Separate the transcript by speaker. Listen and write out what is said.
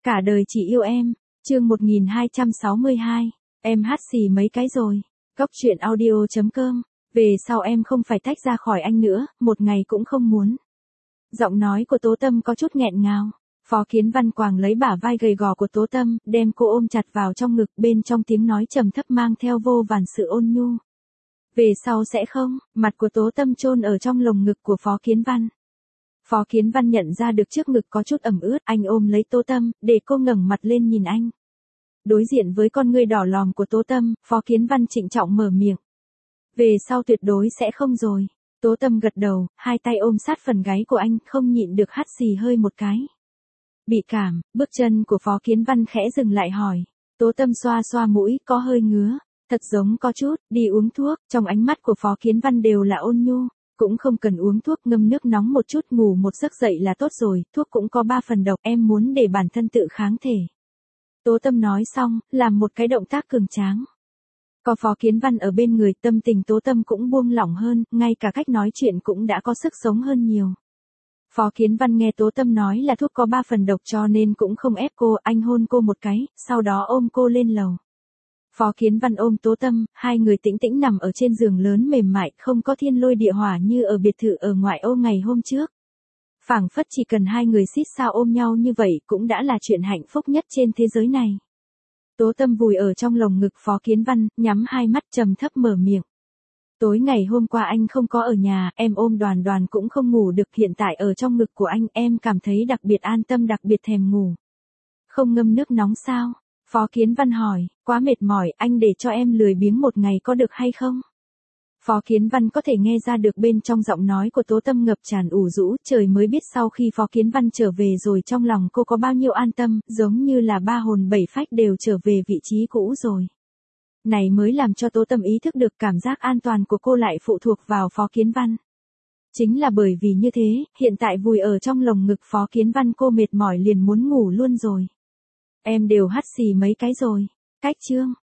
Speaker 1: Cả đời chỉ yêu em. Chương 1262. Em hát xì mấy cái rồi. Góc truyện audio.com. Về sau em không phải tách ra khỏi anh nữa, một ngày cũng không muốn. Giọng nói của Tố Tâm có chút nghẹn ngào. Phó Kiến Văn quàng lấy bả vai gầy gò của Tố Tâm, đem cô ôm chặt vào trong ngực, bên trong tiếng nói trầm thấp mang theo vô vàn sự ôn nhu. Về sau sẽ không, mặt của Tố Tâm chôn ở trong lồng ngực của Phó Kiến Văn. Phó Kiến Văn nhận ra được trước ngực có chút ẩm ướt, anh ôm lấy Tố Tâm, để cô ngẩng mặt lên nhìn anh. Đối diện với con ngươi đỏ lòm của Tố Tâm, Phó Kiến Văn trịnh trọng mở miệng. Về sau tuyệt đối sẽ không rồi. Tố Tâm gật đầu, hai tay ôm sát phần gáy của anh, không nhịn được hắt xì hơi một cái. Bị cảm, bước chân của Phó Kiến Văn khẽ dừng lại hỏi. Tố Tâm xoa xoa mũi, có hơi ngứa. Thật giống có chút, đi uống thuốc. Trong ánh mắt của Phó Kiến Văn đều là ôn nhu. Cũng không cần uống thuốc, ngâm nước nóng một chút, ngủ một giấc dậy là tốt rồi. Thuốc cũng có 3 phần độc, em muốn để bản thân tự kháng thể. Tố Tâm nói xong, làm một cái động tác cường tráng. Có Phó Kiến Văn ở bên người, tâm tình Tố Tâm cũng buông lỏng hơn, ngay cả cách nói chuyện cũng đã có sức sống hơn nhiều. Phó Kiến Văn nghe Tố Tâm nói là thuốc có 3 phần độc cho nên cũng không ép cô, anh hôn cô một cái, sau đó ôm cô lên lầu. Phó Kiến Văn ôm Tố Tâm, hai người tĩnh tĩnh nằm ở trên giường lớn mềm mại, không có thiên lôi địa hỏa như ở biệt thự ở ngoại ô ngày hôm trước. Phảng phất chỉ cần hai người xít sao ôm nhau như vậy cũng đã là chuyện hạnh phúc nhất trên thế giới này. Tố Tâm vùi ở trong lồng ngực Phó Kiến Văn, nhắm hai mắt trầm thấp mở miệng. Tối ngày hôm qua anh không có ở nhà, em ôm Đoàn Đoàn cũng không ngủ được, hiện tại ở trong ngực của anh em cảm thấy đặc biệt an tâm, đặc biệt thèm ngủ. Không ngâm nước nóng sao? Phó Kiến Văn hỏi, quá mệt mỏi, anh để cho em lười biếng một ngày có được hay không? Phó Kiến Văn có thể nghe ra được bên trong giọng nói của Tố Tâm ngập tràn ủ rũ, trời mới biết sau khi Phó Kiến Văn trở về rồi trong lòng cô có bao nhiêu an tâm, giống như là ba hồn bảy phách đều trở về vị trí cũ rồi. Này mới làm cho Tố Tâm ý thức được cảm giác an toàn của cô lại phụ thuộc vào Phó Kiến Văn. Chính là bởi vì như thế, hiện tại vùi ở trong lồng ngực Phó Kiến Văn cô mệt mỏi liền muốn ngủ luôn rồi. Em đều hắt xì mấy cái rồi. Cách chương.